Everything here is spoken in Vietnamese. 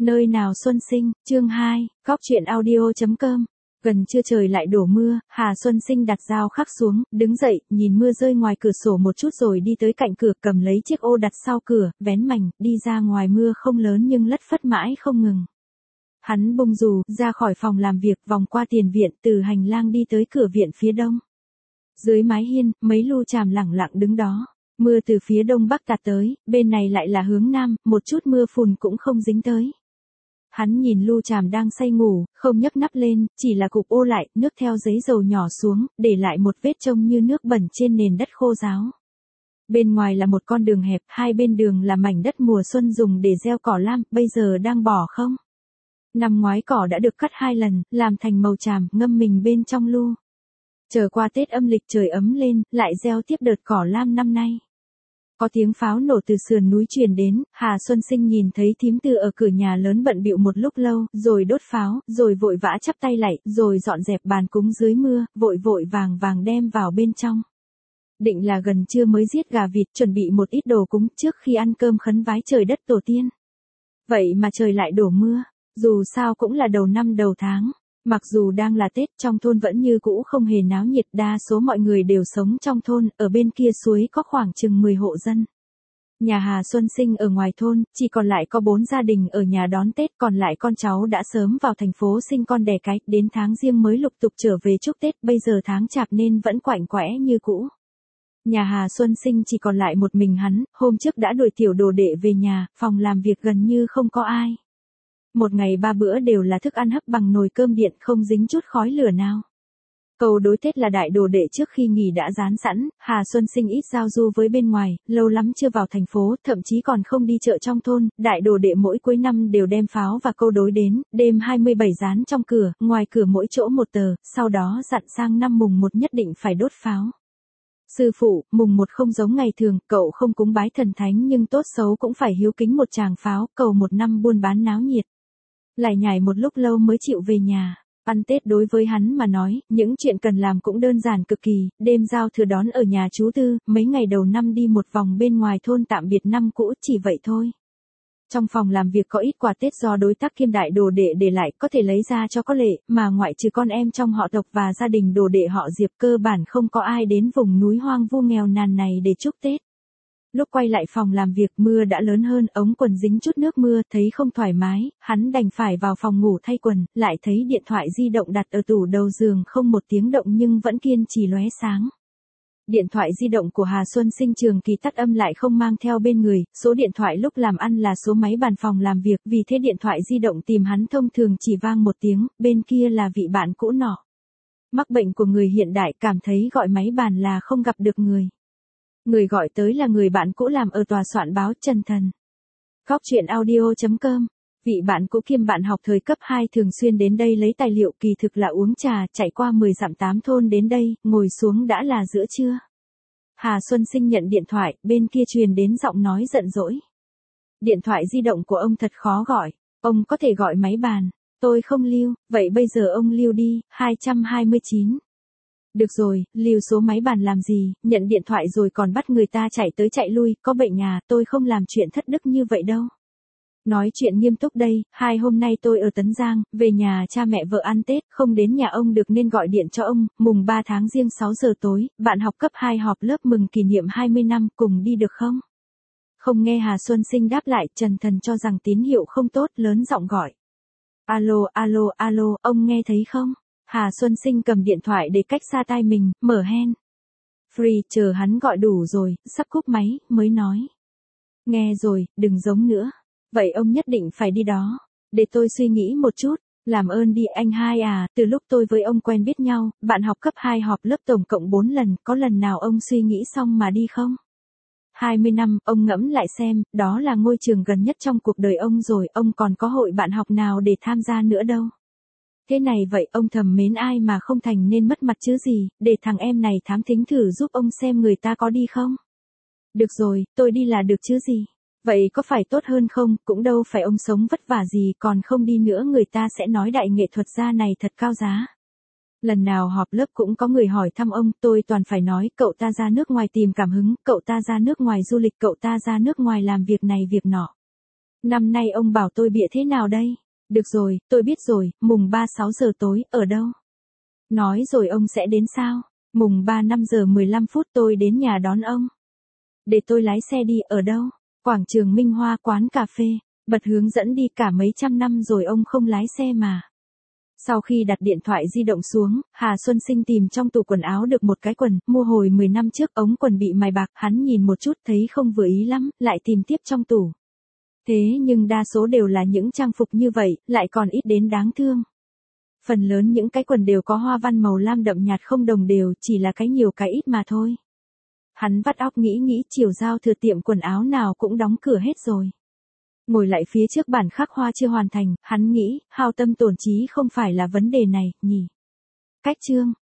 Nơi nào xuân sinh, chương 2, góc truyện audio.com. Gần trưa trời lại đổ mưa, Hà Xuân Sinh đặt dao khắc xuống, đứng dậy, nhìn mưa rơi ngoài cửa sổ một chút rồi đi tới cạnh cửa, cầm lấy chiếc ô đặt sau cửa, vén mành, đi ra ngoài. Mưa không lớn nhưng lất phất mãi không ngừng. Hắn bung dù, ra khỏi phòng làm việc, vòng qua tiền viện, từ hành lang đi tới cửa viện phía đông. Dưới mái hiên, mấy lu chàm lẳng lặng đứng đó. Mưa từ phía đông bắc tạt tới, bên này lại là hướng nam, một chút mưa phùn cũng không dính tới. Hắn nhìn lu chàm đang say ngủ, không nhấc nắp lên, chỉ là cụp ô lại, nước theo giấy dầu nhỏ xuống, để lại một vết trông như nước bẩn trên nền đất khô ráo. Bên ngoài là một con đường hẹp, hai bên đường là mảnh đất mùa xuân dùng để gieo cỏ lam, bây giờ đang bỏ không. Năm ngoái cỏ đã được cắt 2 lần, làm thành màu tràm, ngâm mình bên trong lu. Chờ qua Tết âm lịch trời ấm lên, lại gieo tiếp đợt cỏ lam năm nay. Có tiếng pháo nổ từ sườn núi truyền đến, Hà Xuân Sinh nhìn thấy thím Tư ở cửa nhà lớn bận bịu một lúc lâu, rồi đốt pháo, rồi vội vã chắp tay lạy, rồi dọn dẹp bàn cúng dưới mưa, vội vội vàng vàng đem vào bên trong. Định là gần trưa mới giết gà vịt, chuẩn bị một ít đồ cúng trước khi ăn cơm khấn vái trời đất tổ tiên. Vậy mà trời lại đổ mưa, dù sao cũng là đầu năm đầu tháng. Mặc dù đang là Tết, trong thôn vẫn như cũ không hề náo nhiệt, đa số mọi người đều sống trong thôn, ở bên kia suối có khoảng chừng 10 hộ dân. Nhà Hà Xuân Sinh ở ngoài thôn, chỉ còn lại có 4 gia đình ở nhà đón Tết, còn lại con cháu đã sớm vào thành phố sinh con đẻ cái, đến tháng Giêng mới lục tục trở về chúc Tết, bây giờ tháng Chạp nên vẫn quạnh quẽ như cũ. Nhà Hà Xuân Sinh chỉ còn lại một mình hắn, hôm trước đã đuổi tiểu đồ đệ về nhà, phòng làm việc gần như không có ai. Một ngày 3 bữa đều là thức ăn hấp bằng nồi cơm điện, không dính chút khói lửa nào. Câu đối Tết là đại đồ đệ trước khi nghỉ đã dán sẵn, Hà Xuân Sinh ít giao du với bên ngoài, lâu lắm chưa vào thành phố, thậm chí còn không đi chợ trong thôn, đại đồ đệ mỗi cuối năm đều đem pháo và câu đối đến, đêm 27 dán trong cửa, ngoài cửa mỗi chỗ một tờ, sau đó dặn sang năm mùng 1 nhất định phải đốt pháo. Sư phụ, mùng 1 không giống ngày thường, cậu không cúng bái thần thánh nhưng tốt xấu cũng phải hiếu kính một tràng pháo, cầu một năm buôn bán náo nhiệt. Lại nhảy một lúc lâu mới chịu về nhà. Ăn Tết đối với hắn mà nói, những chuyện cần làm cũng đơn giản cực kỳ, đêm giao thừa đón ở nhà chú Tư, mấy ngày đầu năm đi một vòng bên ngoài thôn tạm biệt năm cũ, chỉ vậy thôi. Trong phòng làm việc có ít quà Tết do đối tác kiêm đại đồ đệ để lại, có thể lấy ra cho có lệ, mà ngoại trừ con em trong họ tộc và gia đình đồ đệ họ Diệp, cơ bản không có ai đến vùng núi hoang vu nghèo nàn này để chúc Tết. Lúc quay lại phòng làm việc, mưa đã lớn hơn, ống quần dính chút nước mưa, thấy không thoải mái, hắn đành phải vào phòng ngủ thay quần, lại thấy điện thoại di động đặt ở tủ đầu giường không một tiếng động nhưng vẫn kiên trì lóe sáng. Điện thoại di động của Hà Xuân Sinh trường kỳ tắt âm lại không mang theo bên người, số điện thoại lúc làm ăn là số máy bàn phòng làm việc, vì thế điện thoại di động tìm hắn thông thường chỉ vang một tiếng, bên kia là vị bạn cũ nọ. Mắc bệnh của người hiện đại, cảm thấy gọi máy bàn là không gặp được người. Người gọi tới là người bạn cũ làm ở tòa soạn báo Trần Thần. Góc truyện audio.com. Vị bạn cũ kiêm bạn học thời cấp 2 thường xuyên đến đây lấy tài liệu, kỳ thực là uống trà, chạy qua 10 dặm 8 thôn đến đây, ngồi xuống đã là giữa trưa. Hà Xuân Sinh nhận điện thoại, bên kia truyền đến giọng nói giận dỗi. Điện thoại di động của ông thật khó gọi, ông có thể gọi máy bàn. Tôi không lưu, vậy bây giờ ông lưu đi, 229. Được rồi, lưu số máy bàn làm gì, nhận điện thoại rồi còn bắt người ta chạy tới chạy lui, có bệnh à, tôi không làm chuyện thất đức như vậy đâu. Nói chuyện nghiêm túc đây, 2 hôm nay tôi ở Tấn Giang, về nhà cha mẹ vợ ăn Tết, không đến nhà ông được nên gọi điện cho ông, mùng 3 tháng Giêng 6 giờ tối, bạn học cấp 2 họp lớp mừng kỷ niệm 20 năm, cùng đi được không? Không nghe Hà Xuân Sinh đáp lại, Trần Thần cho rằng tín hiệu không tốt, lớn giọng gọi. Alo, alo, alo, ông nghe thấy không? Hà Xuân Sinh cầm điện thoại để cách xa tai mình, mở hen. Free, chờ hắn gọi đủ rồi, sắp cúp máy, mới nói. Nghe rồi, đừng giống nữa. Vậy ông nhất định phải đi đó. Để tôi suy nghĩ một chút. Làm ơn đi anh hai à, từ lúc tôi với ông quen biết nhau, bạn học cấp 2 họp lớp tổng cộng 4 lần, có lần nào ông suy nghĩ xong mà đi không? 20 năm, ông ngẫm lại xem, đó là ngôi trường gần nhất trong cuộc đời ông rồi, ông còn có hội bạn học nào để tham gia nữa đâu. Thế này vậy, ông thầm mến ai mà không thành nên mất mặt chứ gì, để thằng em này thám thính thử giúp ông xem người ta có đi không? Được rồi, tôi đi là được chứ gì. Vậy có phải tốt hơn không, cũng đâu phải ông sống vất vả gì, còn không đi nữa người ta sẽ nói đại nghệ thuật gia này thật cao giá. Lần nào họp lớp cũng có người hỏi thăm ông, tôi toàn phải nói, cậu ta ra nước ngoài tìm cảm hứng, cậu ta ra nước ngoài du lịch, cậu ta ra nước ngoài làm việc này việc nọ. Năm nay ông bảo tôi bịa thế nào đây? Được rồi, tôi biết rồi, mùng 3 6 giờ tối, ở đâu? Nói rồi ông sẽ đến sao? Mùng 3 5 giờ 15 phút tôi đến nhà đón ông. Để tôi lái xe đi, ở đâu? Quảng trường Minh Hoa, quán cà phê. Bật hướng dẫn đi, cả mấy trăm năm rồi ông không lái xe mà. Sau khi đặt điện thoại di động xuống, Hà Xuân Sinh tìm trong tủ quần áo được một cái quần, mua hồi 10 năm trước, ống quần bị mài bạc, hắn nhìn một chút thấy không vừa ý lắm, lại tìm tiếp trong tủ. Thế nhưng đa số đều là những trang phục như vậy, lại còn ít đến đáng thương. Phần lớn những cái quần đều có hoa văn màu lam đậm nhạt không đồng đều, chỉ là cái nhiều cái ít mà thôi. Hắn vắt óc nghĩ chiều giao thừa tiệm quần áo nào cũng đóng cửa hết rồi. Ngồi lại phía trước bản khắc hoa chưa hoàn thành, hắn nghĩ, hao tâm tổn trí không phải là vấn đề này, nhỉ. Cách chương